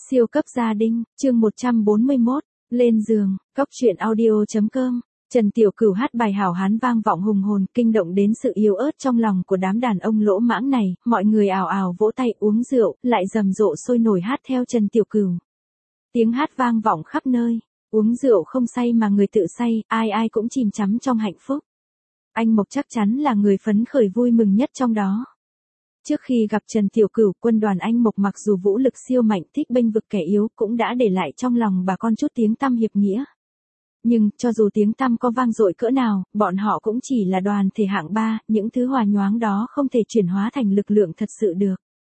Siêu cấp gia đình, chương 141, lên giường, cóc truyện audio.com. Trần Tiểu Cửu hát bài hảo hán vang vọng hùng hồn, kinh động đến sự yếu ớt trong lòng của đám đàn ông lỗ mãng này, mọi người ào ào vỗ tay uống rượu, lại rầm rộ sôi nổi hát theo Trần Tiểu Cửu. Tiếng hát vang vọng khắp nơi, uống rượu không say mà người tự say, ai ai cũng chìm đắm trong hạnh phúc. Anh Mộc chắc chắn là người phấn khởi vui mừng nhất trong đó. Trước khi gặp Trần Tiểu Cửu, quân đoàn anh Mộc mặc dù vũ lực siêu mạnh, thích bênh vực kẻ yếu, cũng đã để lại trong lòng bà con chút tiếng tăm hiệp nghĩa. Nhưng, cho dù tiếng tăm có vang dội cỡ nào, bọn họ cũng chỉ là đoàn thể hạng 3, những thứ hòa nhoáng đó không thể chuyển hóa thành lực lượng thật sự được.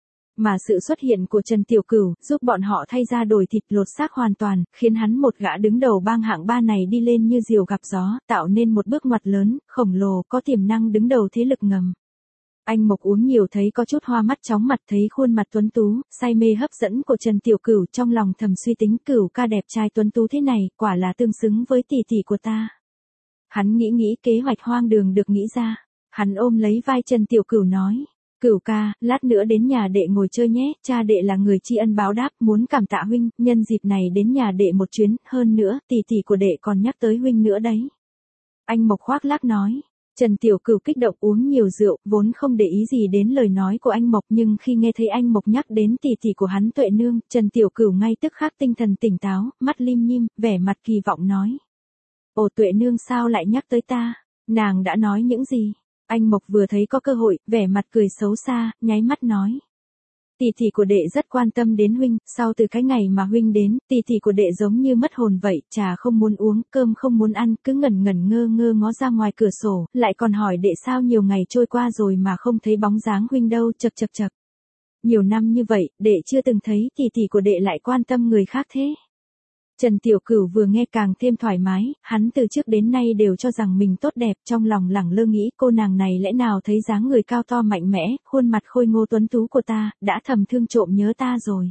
Mà sự xuất hiện của Trần Tiểu Cửu, giúp bọn họ thay ra đổi thịt lột xác hoàn toàn, khiến hắn một gã đứng đầu bang hạng 3 này đi lên như diều gặp gió, tạo nên một bước ngoặt lớn, khổng lồ, có tiềm năng đứng đầu thế lực ngầm. Anh Mộc uống nhiều thấy có chút hoa mắt chóng mặt, thấy khuôn mặt tuấn tú, say mê hấp dẫn của Trần Tiểu Cửu, trong lòng thầm suy tính Cửu ca đẹp trai tuấn tú thế này, quả là tương xứng với tỷ tỷ của ta. Hắn nghĩ kế hoạch hoang đường được nghĩ ra. Hắn ôm lấy vai Trần Tiểu Cửu nói, Cửu ca, lát nữa đến nhà đệ ngồi chơi nhé, cha đệ là người tri ân báo đáp, muốn cảm tạ huynh, nhân dịp này đến nhà đệ một chuyến, hơn nữa, tỷ tỷ của đệ còn nhắc tới huynh nữa đấy. Anh Mộc khoác lác nói. Trần Tiểu Cửu kích động uống nhiều rượu, vốn không để ý gì đến lời nói của anh Mộc, nhưng khi nghe thấy anh Mộc nhắc đến tỷ tỷ của hắn Tuệ Nương, Trần Tiểu Cửu ngay tức khắc tinh thần tỉnh táo, mắt lim nhim, vẻ mặt kỳ vọng nói. Ồ, Tuệ Nương sao lại nhắc tới ta? Nàng đã nói những gì? Anh Mộc vừa thấy có cơ hội, vẻ mặt cười xấu xa, nháy mắt nói. Tỷ tỷ của đệ rất quan tâm đến huynh, sau từ cái ngày mà huynh đến, tỷ tỷ của đệ giống như mất hồn vậy, trà không muốn uống, cơm không muốn ăn, cứ ngẩn ngẩn ngơ ngơ ngó ra ngoài cửa sổ, lại còn hỏi đệ sao nhiều ngày trôi qua rồi mà không thấy bóng dáng huynh đâu, chậc chậc chậc. Nhiều năm như vậy, đệ chưa từng thấy tỷ tỷ của đệ lại quan tâm người khác thế. Trần Tiểu Cửu vừa nghe càng thêm thoải mái, hắn từ trước đến nay đều cho rằng mình tốt đẹp, trong lòng lẳng lơ nghĩ cô nàng này lẽ nào thấy dáng người cao to mạnh mẽ, khuôn mặt khôi ngô tuấn tú của ta, đã thầm thương trộm nhớ ta rồi.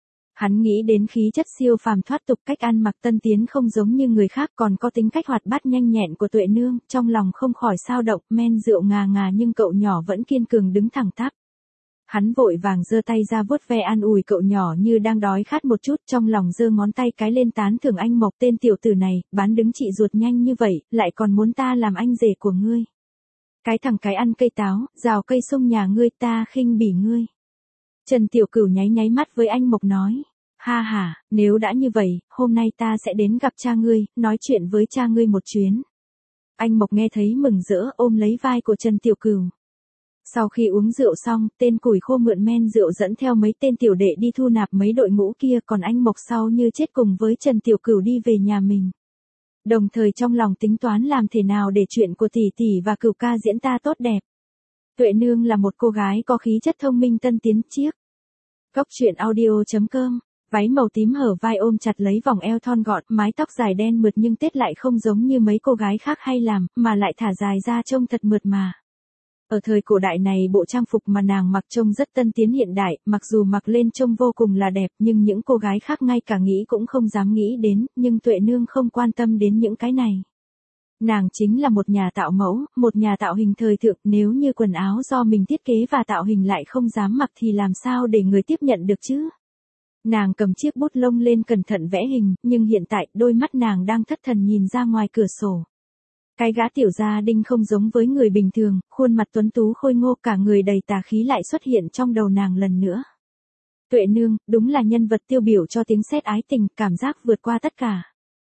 Hắn nghĩ đến khí chất siêu phàm thoát tục, cách ăn mặc tân tiến không giống như người khác, còn có tính cách hoạt bát nhanh nhẹn của Tuệ Nương, trong lòng không khỏi xao động, men rượu ngà ngà nhưng cậu nhỏ vẫn kiên cường đứng thẳng tắp. Hắn vội vàng giơ tay ra vuốt ve an ủi cậu nhỏ như đang đói khát một chút, trong lòng giơ ngón tay cái lên tán thưởng anh Mộc, tên tiểu tử này, bán đứng chị ruột nhanh như vậy, lại còn muốn ta làm anh rể của ngươi. Cái thằng cái ăn cây táo, rào cây sung nhà ngươi, ta khinh bỉ ngươi. Trần Tiểu Cửu nháy mắt với anh Mộc nói, ha ha, nếu đã như vậy, hôm nay ta sẽ đến gặp cha ngươi, nói chuyện với cha ngươi một chuyến. Anh Mộc nghe thấy mừng rỡ, ôm lấy vai của Trần Tiểu Cửu. Sau khi uống rượu xong, tên củi khô mượn men rượu dẫn theo mấy tên tiểu đệ đi thu nạp mấy đội ngũ kia, còn anh Mộc sau như chết cùng với Trần Tiểu Cửu đi về nhà mình. Đồng thời trong lòng tính toán làm thế nào để chuyện của tỷ tỷ và Cửu ca diễn ta tốt đẹp. Tuệ Nương là một cô gái có khí chất thông minh tân tiến chiếc. Cóc truyện audio.com. Váy màu tím hở vai ôm chặt lấy vòng eo thon gọn, mái tóc dài đen mượt nhưng tết lại không giống như mấy cô gái khác hay làm, mà lại thả dài ra trông thật mượt mà. Ở thời cổ đại này bộ trang phục mà nàng mặc trông rất tân tiến hiện đại, mặc dù mặc lên trông vô cùng là đẹp, nhưng những cô gái khác ngay cả nghĩ cũng không dám nghĩ đến, nhưng Tuệ Nương không quan tâm đến những cái này. Nàng chính là một nhà tạo mẫu, một nhà tạo hình thời thượng, nếu như quần áo do mình thiết kế và tạo hình lại không dám mặc thì làm sao để người tiếp nhận được chứ? Nàng cầm chiếc bút lông lên cẩn thận vẽ hình, nhưng hiện tại đôi mắt nàng đang thất thần nhìn ra ngoài cửa sổ. Cái gã tiểu gia đình không giống với người bình thường, khuôn mặt tuấn tú khôi ngô, cả người đầy tà khí lại xuất hiện trong đầu nàng lần nữa. Tuệ Nương, đúng là nhân vật tiêu biểu cho tiếng sét ái tình, cảm giác vượt qua tất cả.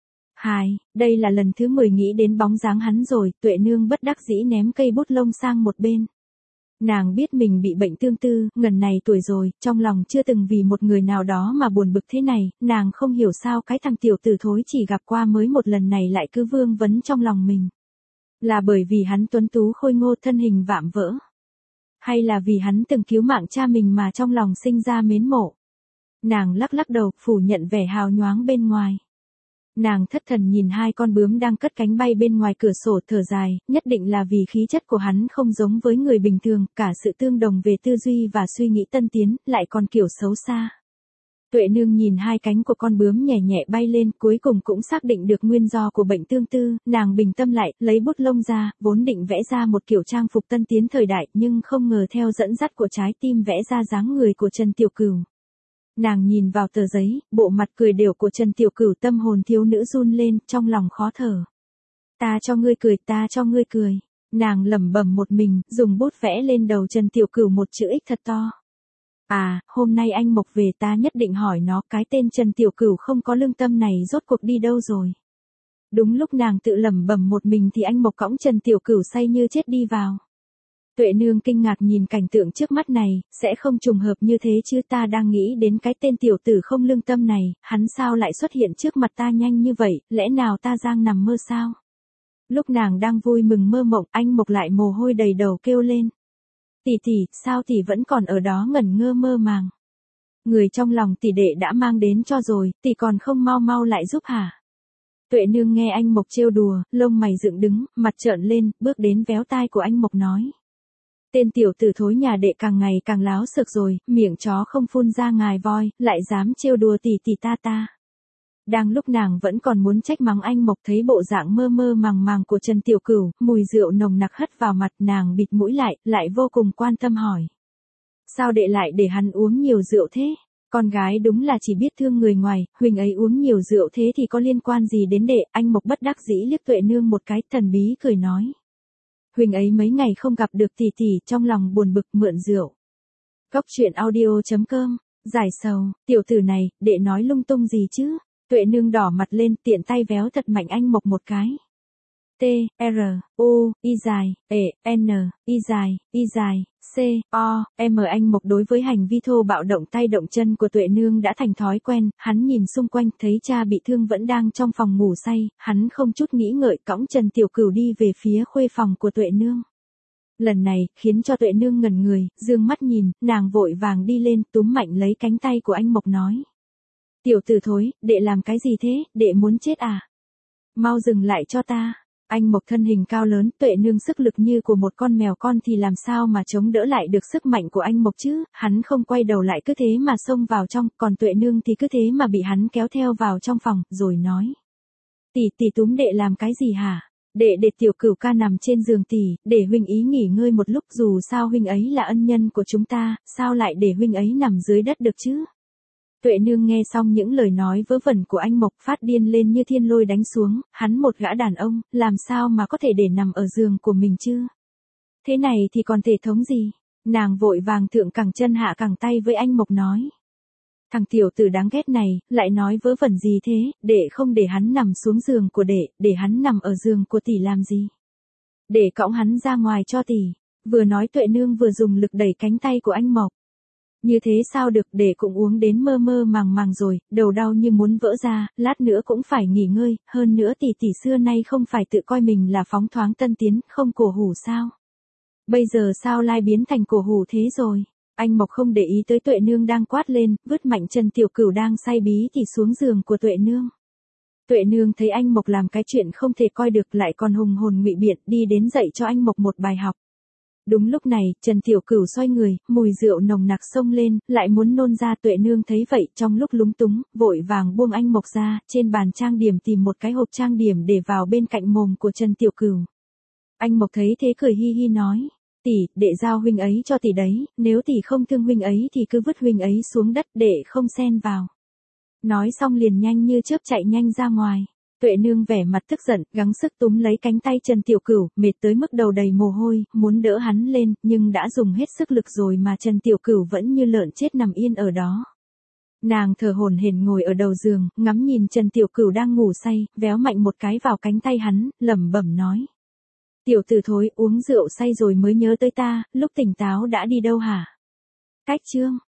Đây là lần thứ 10 nghĩ đến bóng dáng hắn rồi, Tuệ Nương bất đắc dĩ ném cây bút lông sang một bên. Nàng biết mình bị bệnh tương tư, ngần này tuổi rồi, trong lòng chưa từng vì một người nào đó mà buồn bực thế này, nàng không hiểu sao cái thằng tiểu tử thối chỉ gặp qua mới một lần này lại cứ vương vấn trong lòng mình. Là bởi vì hắn tuấn tú khôi ngô, thân hình vạm vỡ? Hay là vì hắn từng cứu mạng cha mình mà trong lòng sinh ra mến mộ? Nàng lắc đầu, phủ nhận vẻ hào nhoáng bên ngoài. Nàng thất thần nhìn hai con bướm đang cất cánh bay bên ngoài cửa sổ, thở dài, nhất định là vì khí chất của hắn không giống với người bình thường, cả sự tương đồng về tư duy và suy nghĩ tân tiến, lại còn kiểu xấu xa. Tuệ Nương nhìn hai cánh của con bướm nhẹ nhẹ bay lên, cuối cùng cũng xác định được nguyên do của bệnh tương tư, nàng bình tâm lại, lấy bút lông ra, vốn định vẽ ra một kiểu trang phục tân tiến thời đại, nhưng không ngờ theo dẫn dắt của trái tim vẽ ra dáng người của Trần Tiểu Cửu. Nàng nhìn vào tờ giấy, bộ mặt cười đều của Trần Tiểu Cửu, tâm hồn thiếu nữ run lên, trong lòng khó thở. Ta cho ngươi cười, ta cho ngươi cười. Nàng lẩm bẩm một mình, dùng bút vẽ lên đầu Trần Tiểu Cửu một chữ X thật to. À, hôm nay anh Mộc về ta nhất định hỏi nó cái tên Trần Tiểu Cửu không có lương tâm này rốt cuộc đi đâu rồi. Đúng lúc nàng tự lẩm bẩm một mình thì anh Mộc cõng Trần Tiểu Cửu say như chết đi vào. Tuệ Nương kinh ngạc nhìn cảnh tượng trước mắt này, sẽ không trùng hợp như thế chứ, ta đang nghĩ đến cái tên tiểu tử không lương tâm này, hắn sao lại xuất hiện trước mặt ta nhanh như vậy, lẽ nào ta đang nằm mơ sao? Lúc nàng đang vui mừng mơ mộng, anh Mộc lại mồ hôi đầy đầu kêu lên. Tỷ tỷ, sao tỷ vẫn còn ở đó ngẩn ngơ mơ màng? Người trong lòng tỷ đệ đã mang đến cho rồi, tỷ còn không mau mau lại giúp hả? Tuệ Nương nghe anh Mộc trêu đùa, lông mày dựng đứng, mặt trợn lên, bước đến véo tai của anh Mộc nói. Tên tiểu tử thối nhà đệ càng ngày càng láo xược rồi, miệng chó không phun ra ngài voi, lại dám trêu đùa tỷ tỷ ta. Đang lúc nàng vẫn còn muốn trách mắng anh Mộc, thấy bộ dạng mơ mơ màng màng của Trần Tiểu Cửu, mùi rượu nồng nặc hất vào mặt, nàng bịt mũi lại vô cùng quan tâm hỏi. Sao đệ lại để hắn uống nhiều rượu thế? Con gái đúng là chỉ biết thương người ngoài, huynh ấy uống nhiều rượu thế thì có liên quan gì đến đệ? Anh Mộc bất đắc dĩ liếc Tuệ Nương một cái, thần bí cười nói. Huynh ấy mấy ngày không gặp được tỷ tỷ, trong lòng buồn bực mượn rượu. Cốc truyện audio.com, giải sầu, tiểu tử này, đệ nói lung tung gì chứ? Tuệ Nương đỏ mặt lên, tiện tay véo thật mạnh anh Mộc một cái. T, R, U, I dài, E, N, I dài, C, O, M. Anh Mộc đối với hành vi thô bạo động tay động chân của Tuệ Nương đã thành thói quen, hắn nhìn xung quanh thấy cha bị thương vẫn đang trong phòng ngủ say, hắn không chút nghĩ ngợi cõng Trần Tiểu Cửu đi về phía khuê phòng của Tuệ Nương. Lần này, khiến cho Tuệ Nương ngẩn người, dương mắt nhìn, nàng vội vàng đi lên, túm mạnh lấy cánh tay của anh Mộc nói. Tiểu tử thối, đệ làm cái gì thế, đệ muốn chết à? Mau dừng lại cho ta. Anh Mộc thân hình cao lớn, Tuệ Nương sức lực như của một con mèo con thì làm sao mà chống đỡ lại được sức mạnh của anh Mộc chứ, hắn không quay đầu lại cứ thế mà xông vào trong, còn Tuệ Nương thì cứ thế mà bị hắn kéo theo vào trong phòng, rồi nói. Tỷ túm đệ làm cái gì hả? Để Tiểu Cửu ca nằm trên giường tỷ, để huynh ý nghỉ ngơi một lúc, dù sao huynh ấy là ân nhân của chúng ta, sao lại để huynh ấy nằm dưới đất được chứ? Tuệ Nương nghe xong những lời nói vớ vẩn của anh Mộc, phát điên lên như thiên lôi đánh xuống, hắn một gã đàn ông, làm sao mà có thể để nằm ở giường của mình chứ? Thế này thì còn thể thống gì? Nàng vội vàng thượng cẳng chân hạ cẳng tay với anh Mộc nói. Thằng tiểu tử đáng ghét này, lại nói vớ vẩn gì thế, để không để hắn nằm xuống giường của đệ, để hắn nằm ở giường của tỷ làm gì? Để cõng hắn ra ngoài cho tỷ. Vừa nói Tuệ Nương vừa dùng lực đẩy cánh tay của anh Mộc. Như thế sao được, để cũng uống đến mơ mơ màng màng rồi, đầu đau như muốn vỡ ra, lát nữa cũng phải nghỉ ngơi, hơn nữa tỷ xưa nay không phải tự coi mình là phóng thoáng tân tiến, không cổ hủ sao? Bây giờ sao lai biến thành cổ hủ thế rồi? Anh Mộc không để ý tới Tuệ Nương đang quát lên, vứt mạnh Trần Tiểu Cửu đang say bí thì xuống giường của Tuệ Nương. Tuệ Nương thấy anh Mộc làm cái chuyện không thể coi được, lại còn hùng hồn ngụy biện, đi đến dạy cho anh Mộc một bài học. Đúng lúc này, Trần Tiểu Cửu xoay người, mùi rượu nồng nặc xông lên, lại muốn nôn ra. Tuệ Nương thấy vậy, trong lúc lúng túng, vội vàng buông anh Mộc ra, trên bàn trang điểm tìm một cái hộp trang điểm để vào bên cạnh mồm của Trần Tiểu Cửu. Anh Mộc thấy thế cười hi hi nói, tỷ, đệ giao huynh ấy cho tỷ đấy, nếu tỷ không thương huynh ấy thì cứ vứt huynh ấy xuống đất, đệ không xen vào. Nói xong liền nhanh như chớp chạy nhanh ra ngoài. Tuệ Nương vẻ mặt tức giận, gắng sức túm lấy cánh tay Trần Tiểu Cửu, mệt tới mức đầu đầy mồ hôi, muốn đỡ hắn lên, nhưng đã dùng hết sức lực rồi mà Trần Tiểu Cửu vẫn như lợn chết nằm yên ở đó. Nàng thở hổn hển ngồi ở đầu giường, ngắm nhìn Trần Tiểu Cửu đang ngủ say, véo mạnh một cái vào cánh tay hắn, lẩm bẩm nói. Tiểu tử thối, uống rượu say rồi mới nhớ tới ta, lúc tỉnh táo đã đi đâu hả? Cách chương.